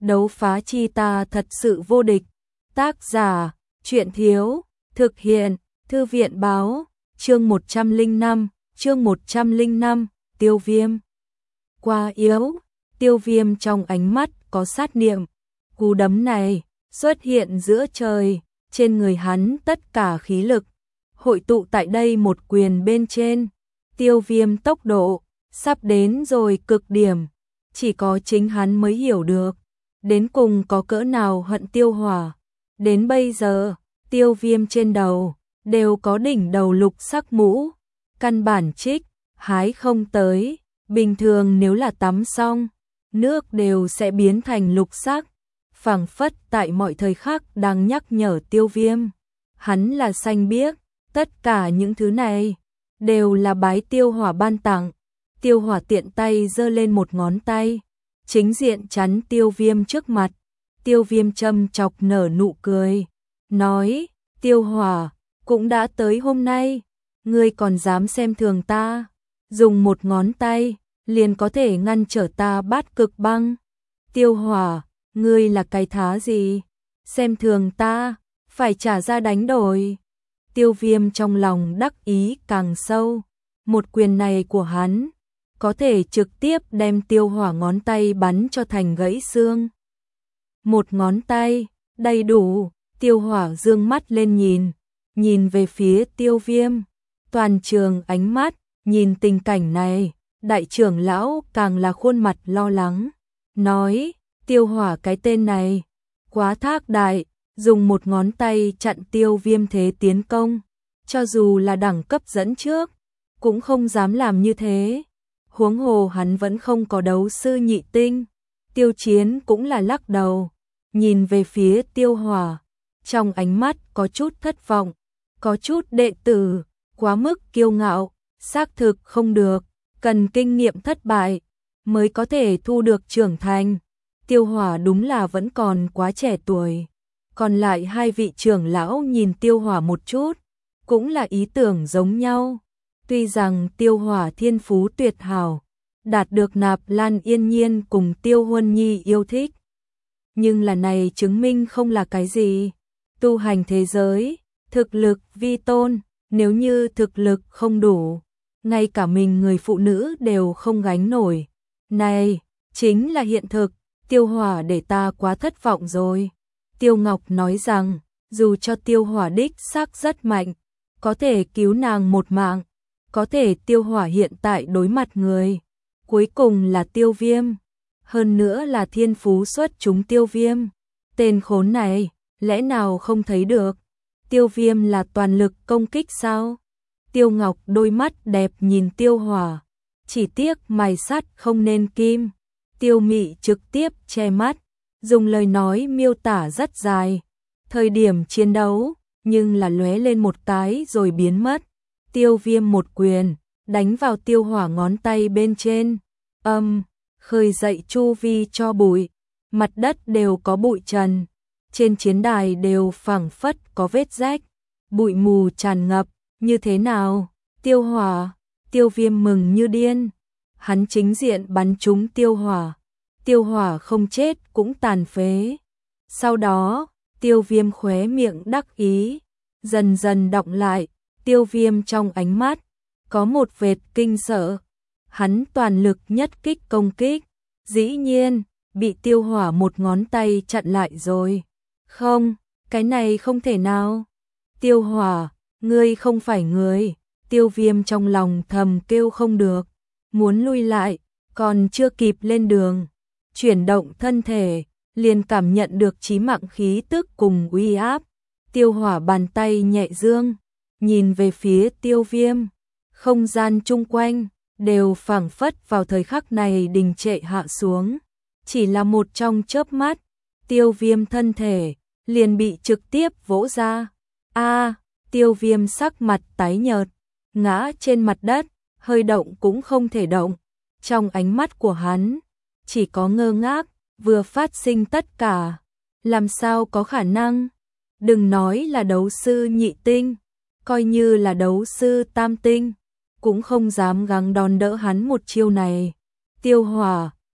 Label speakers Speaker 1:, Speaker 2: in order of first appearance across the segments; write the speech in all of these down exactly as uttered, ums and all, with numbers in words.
Speaker 1: đấu phá chi ta thật sự vô địch. Tác giả, truyện thiếu, thực hiện, thư viện báo, chương một trăm lẻ năm, chương một trăm lẻ năm, Tiêu Viêm. Quá yếu, Tiêu Viêm trong ánh mắt có sát niệm, cú đấm này xuất hiện giữa trời, trên người hắn tất cả khí lực hội tụ tại đây một quyền bên trên. Tiêu Viêm tốc độ sắp đến rồi cực điểm, chỉ có chính hắn mới hiểu được đến cùng có cỡ nào hận Tiêu Hỏa. Đến bây giờ, Tiêu Viêm trên đầu đều có đỉnh đầu lục sắc mũ, căn bản trích hái không tới, bình thường nếu là tắm xong, nước đều sẽ biến thành lục sắc, phảng phất tại mọi thời khắc đang nhắc nhở Tiêu Viêm, hắn là xanh biếc, tất cả những thứ này đều là bái Tiêu Hỏa ban tặng. Tiêu Hỏa tiện tay giơ lên một ngón tay, chính diện chắn Tiêu Viêm trước mặt. Tiêu Viêm châm chọc nở nụ cười, nói: Tiêu Hỏa, cũng đã tới hôm nay, ngươi còn dám xem thường ta, dùng một ngón tay liền có thể ngăn trở ta Bát Cực Băng. Tiêu Hỏa, ngươi là cái thá gì? Xem thường ta, phải trả ra đánh đổi. Tiêu Viêm trong lòng đắc ý càng sâu, một quyền này của hắn có thể trực tiếp đem Tiêu Hỏa ngón tay bắn cho thành gãy xương. Một ngón tay, đầy đủ. Tiêu Hỏa dương mắt lên nhìn, nhìn về phía Tiêu Viêm, toàn trường ánh mắt, nhìn tình cảnh này, đại trưởng lão càng là khuôn mặt lo lắng, nói: Tiêu Hỏa cái tên này, quá thác đại, dùng một ngón tay chặn Tiêu Viêm thế tiến công, cho dù là đẳng cấp dẫn trước, cũng không dám làm như thế. Huống hồ hắn vẫn không có đấu sư nhị tinh. Tiêu Chiến cũng là lắc đầu, nhìn về phía Tiêu Hỏa, trong ánh mắt có chút thất vọng, có chút đệ tử quá mức kiêu ngạo, xác thực không được, cần kinh nghiệm thất bại mới có thể thu được trưởng thành. Tiêu Hỏa đúng là vẫn còn quá trẻ tuổi. Còn lại hai vị trưởng lão nhìn Tiêu Hỏa một chút, cũng là ý tưởng giống nhau. Tuy rằng Tiêu Hỏa thiên phú tuyệt hảo, đạt được Nạp Lan Yên Nhiên cùng Tiêu Huân Nhi yêu thích, nhưng là này chứng minh không là cái gì. Tu hành thế giới, thực lực vi tôn, nếu như thực lực không đủ, ngay cả mình người phụ nữ đều không gánh nổi. Này, chính là hiện thực. Tiêu Hỏa để ta quá thất vọng rồi. Tiêu Ngọc nói rằng, dù cho Tiêu Hỏa đích xác rất mạnh, có thể cứu nàng một mạng, có thể Tiêu Hỏa hiện tại đối mặt người cuối cùng là Tiêu Viêm, hơn nữa là thiên phú xuất chúng Tiêu Viêm. Tên khốn này, lẽ nào không thấy được? Tiêu Viêm là toàn lực công kích sao? Tiêu Ngọc đôi mắt đẹp nhìn Tiêu Hỏa, chỉ tiếc mài sắt không nên kim. Tiêu Mị trực tiếp che mắt, dùng lời nói miêu tả rất dài. Thời điểm chiến đấu, nhưng là lóe lên một cái rồi biến mất. Tiêu Viêm một quyền đánh vào Tiêu Hỏa ngón tay bên trên, âm, um, khơi dậy chu vi cho bụi, mặt đất đều có bụi trần, trên chiến đài đều phảng phất có vết rách, bụi mù tràn ngập. Như thế nào? Tiêu Hỏa, Tiêu Viêm mừng như điên, hắn chính diện bắn trúng Tiêu Hỏa, Tiêu Hỏa không chết cũng tàn phế. Sau đó, Tiêu Viêm khóe miệng đắc ý dần dần đọng lại, Tiêu Viêm trong ánh mắt có một vệt kinh sợ. Hắn toàn lực nhất kích công kích, dĩ nhiên bị Tiêu Hỏa một ngón tay chặn lại rồi. Không, cái này không thể nào. Tiêu Hỏa, ngươi không phải người. Tiêu Viêm trong lòng thầm kêu không được, muốn lui lại, còn chưa kịp lên đường, chuyển động thân thể, liền cảm nhận được chí mạng khí tức cùng uy áp. Tiêu Hỏa bàn tay nhẹ dương, nhìn về phía Tiêu Viêm, không gian chung quanh đều phảng phất vào thời khắc này đình trệ hạ xuống. Chỉ là một trong chớp mắt, Tiêu Viêm thân thể liền bị trực tiếp vỗ ra. A, Tiêu Viêm sắc mặt tái nhợt, ngã trên mặt đất, hơi động cũng không thể động. Trong ánh mắt của hắn chỉ có ngơ ngác, vừa phát sinh tất cả. Làm sao có khả năng? Đừng nói là đấu sư nhị tinh, coi như là đấu sư tam tinh, cũng không dám gắng đòn đỡ hắn một chiêu này. Tiêu Hỏa,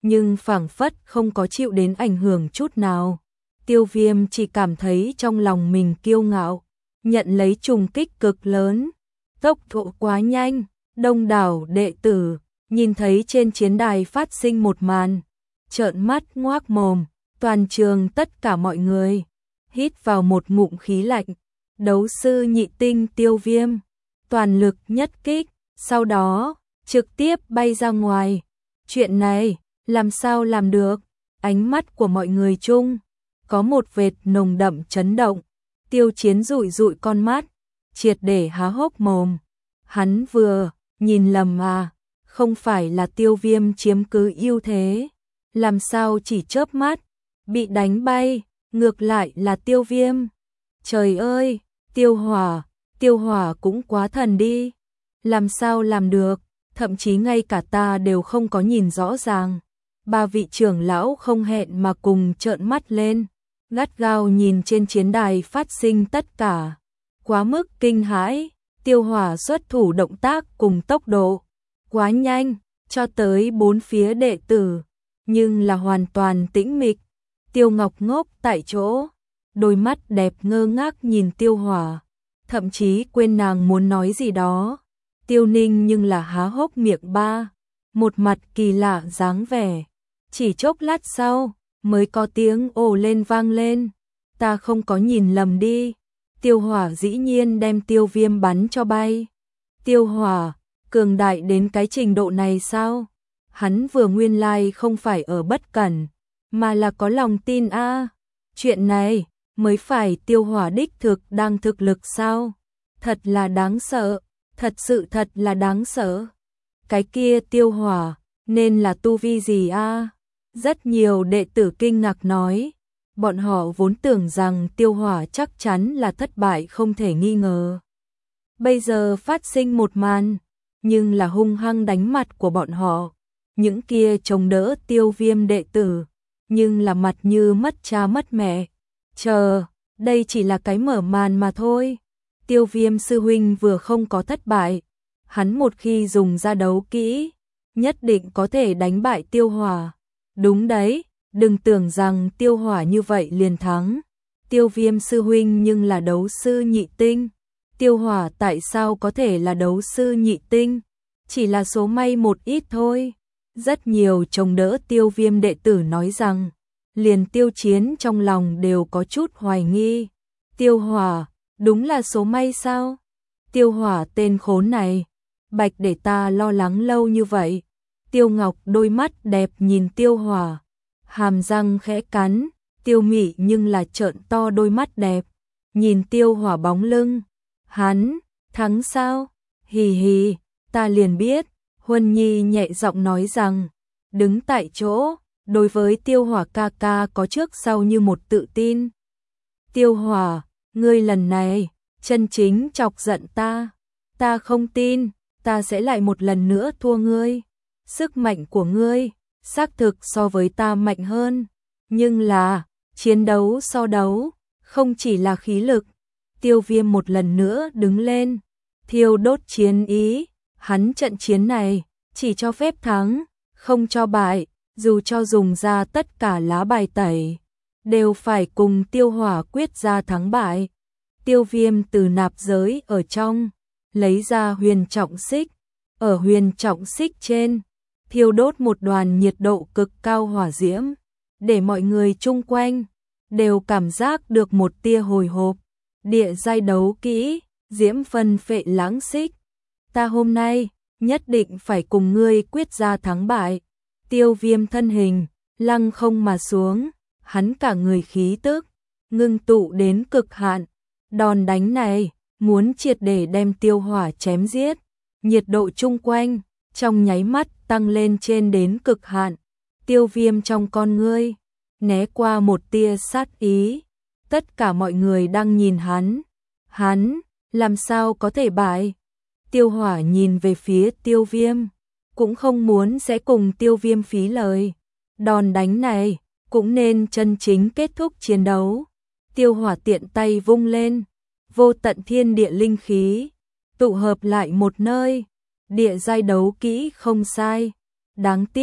Speaker 1: nhưng phảng phất không có chịu đến ảnh hưởng chút nào. Tiêu Viêm chỉ cảm thấy trong lòng mình kiêu ngạo, nhận lấy trùng kích cực lớn, tốc độ quá nhanh, đông đảo đệ tử nhìn thấy trên chiến đài phát sinh một màn, trợn mắt ngoác mồm, toàn trường tất cả mọi người hít vào một ngụm khí lạnh. Đấu sư nhị tinh Tiêu Viêm toàn lực nhất kích, sau đó trực tiếp bay ra ngoài. Chuyện này làm sao làm được? Ánh mắt của mọi người chung có một vệt nồng đậm chấn động. Tiêu Chiến dụi dụi con mắt, triệt để há hốc mồm. Hắn vừa nhìn lầm à? Không phải là Tiêu Viêm chiếm cứ ưu thế, làm sao chỉ chớp mắt bị đánh bay, ngược lại là Tiêu Viêm. Trời ơi, Tiêu Hỏa, Tiêu Hỏa cũng quá thần đi. Làm sao làm được? Thậm chí ngay cả ta đều không có nhìn rõ ràng. Ba vị trưởng lão không hẹn mà cùng trợn mắt lên, gắt gao nhìn trên chiến đài phát sinh tất cả. Quá mức kinh hãi, Tiêu Hỏa xuất thủ động tác cùng tốc độ quá nhanh, cho tới bốn phía đệ tử, nhưng là hoàn toàn tĩnh mịch. Tiêu Ngọc ngốc tại chỗ, đôi mắt đẹp ngơ ngác nhìn Tiêu Hỏa, thậm chí quên nàng muốn nói gì đó. Tiêu Ninh nhưng là há hốc miệng ba, một mặt kỳ lạ dáng vẻ. Chỉ chốc lát sau, mới có tiếng ồ lên vang lên. Ta không có nhìn lầm đi. Tiêu Hỏa dĩ nhiên đem Tiêu Viêm bắn cho bay. Tiêu Hỏa, cường đại đến cái trình độ này sao? Hắn vừa nguyên lai không phải ở bất cẩn, mà là có lòng tin a. À. Chuyện này mới phải Tiêu Hỏa đích thực đang thực lực sao? Thật là đáng sợ, thật sự thật là đáng sợ. Cái kia Tiêu Hỏa nên là tu vi gì a? À? Rất nhiều đệ tử kinh ngạc nói, bọn họ vốn tưởng rằng Tiêu Hỏa chắc chắn là thất bại không thể nghi ngờ. Bây giờ phát sinh một màn, nhưng là hung hăng đánh mặt của bọn họ. Những kia chống đỡ Tiêu Viêm đệ tử, nhưng là mặt như mất cha mất mẹ. Chờ, đây chỉ là cái mở màn mà thôi. Tiêu Viêm sư huynh vừa không có thất bại, hắn một khi dùng ra đấu kỹ, nhất định có thể đánh bại Tiêu Hỏa. Đúng đấy, đừng tưởng rằng Tiêu Hỏa như vậy liền thắng. Tiêu Viêm sư huynh nhưng là đấu sư nhị tinh. Tiêu Hỏa tại sao có thể là đấu sư nhị tinh? Chỉ là số may một ít thôi. Rất nhiều chống đỡ Tiêu Viêm đệ tử nói rằng, liền Tiêu Chiến trong lòng đều có chút hoài nghi. Tiêu Hỏa, đúng là số may sao? Tiêu Hỏa tên khốn này, bạch để ta lo lắng lâu như vậy. Tiêu Ngọc đôi mắt đẹp nhìn Tiêu Hỏa, hàm răng khẽ cắn. Tiêu Mị nhưng là trợn to đôi mắt đẹp, nhìn Tiêu Hỏa bóng lưng. Hắn, thắng sao? Hì hì, ta liền biết. Huân Nhi nhẹ giọng nói rằng, đứng tại chỗ, đối với Tiêu Hỏa ca ca có trước sau như một tự tin. Tiêu Hỏa, ngươi lần này, chân chính chọc giận ta. Ta không tin, ta sẽ lại một lần nữa thua ngươi. Sức mạnh của ngươi, xác thực so với ta mạnh hơn. Nhưng là, chiến đấu so đấu, không chỉ là khí lực. Tiêu Viêm một lần nữa đứng lên, thiêu đốt chiến ý. Hắn trận chiến này, chỉ cho phép thắng, không cho bại, dù cho dùng ra tất cả lá bài tẩy, đều phải cùng Tiêu Hỏa quyết ra thắng bại. Tiêu Viêm từ nạp giới ở trong, lấy ra huyền trọng xích, ở huyền trọng xích trên, thiêu đốt một đoàn nhiệt độ cực cao hỏa diễm, để mọi người chung quanh, đều cảm giác được một tia hồi hộp. Địa giai đấu kỹ, diễm phân phệ lãng xích. Ta hôm nay, nhất định phải cùng ngươi quyết ra thắng bại. Tiêu Viêm thân hình, lăng không mà xuống, hắn cả người khí tức, ngưng tụ đến cực hạn. Đòn đánh này, muốn triệt để đem Tiêu Hỏa chém giết. Nhiệt độ chung quanh, trong nháy mắt tăng lên trên đến cực hạn. Tiêu Viêm trong con ngươi, né qua một tia sát ý. Tất cả mọi người đang nhìn hắn. Hắn, làm sao có thể bại? Tiêu Hỏa nhìn về phía Tiêu Viêm, cũng không muốn sẽ cùng Tiêu Viêm phí lời. Đòn đánh này, cũng nên chân chính kết thúc chiến đấu. Tiêu Hỏa tiện tay vung lên, vô tận thiên địa linh khí, tụ hợp lại một nơi. Địa giai đấu kỹ không sai. Đáng tiếc,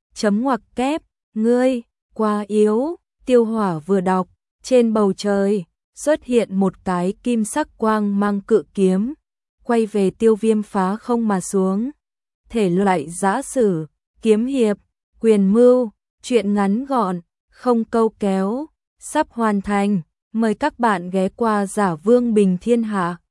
Speaker 1: chấm ngoặc kép, ngươi, quá yếu, Tiêu Hỏa vừa đọc, trên bầu trời, xuất hiện một cái kim sắc quang mang cự kiếm, quay về Tiêu Viêm phá không mà xuống. Thể loại giã sử, kiếm hiệp, quyền mưu, truyện ngắn gọn, không câu kéo, sắp hoàn thành, mời các bạn ghé qua Giả Vương Bình Thiên Hạ.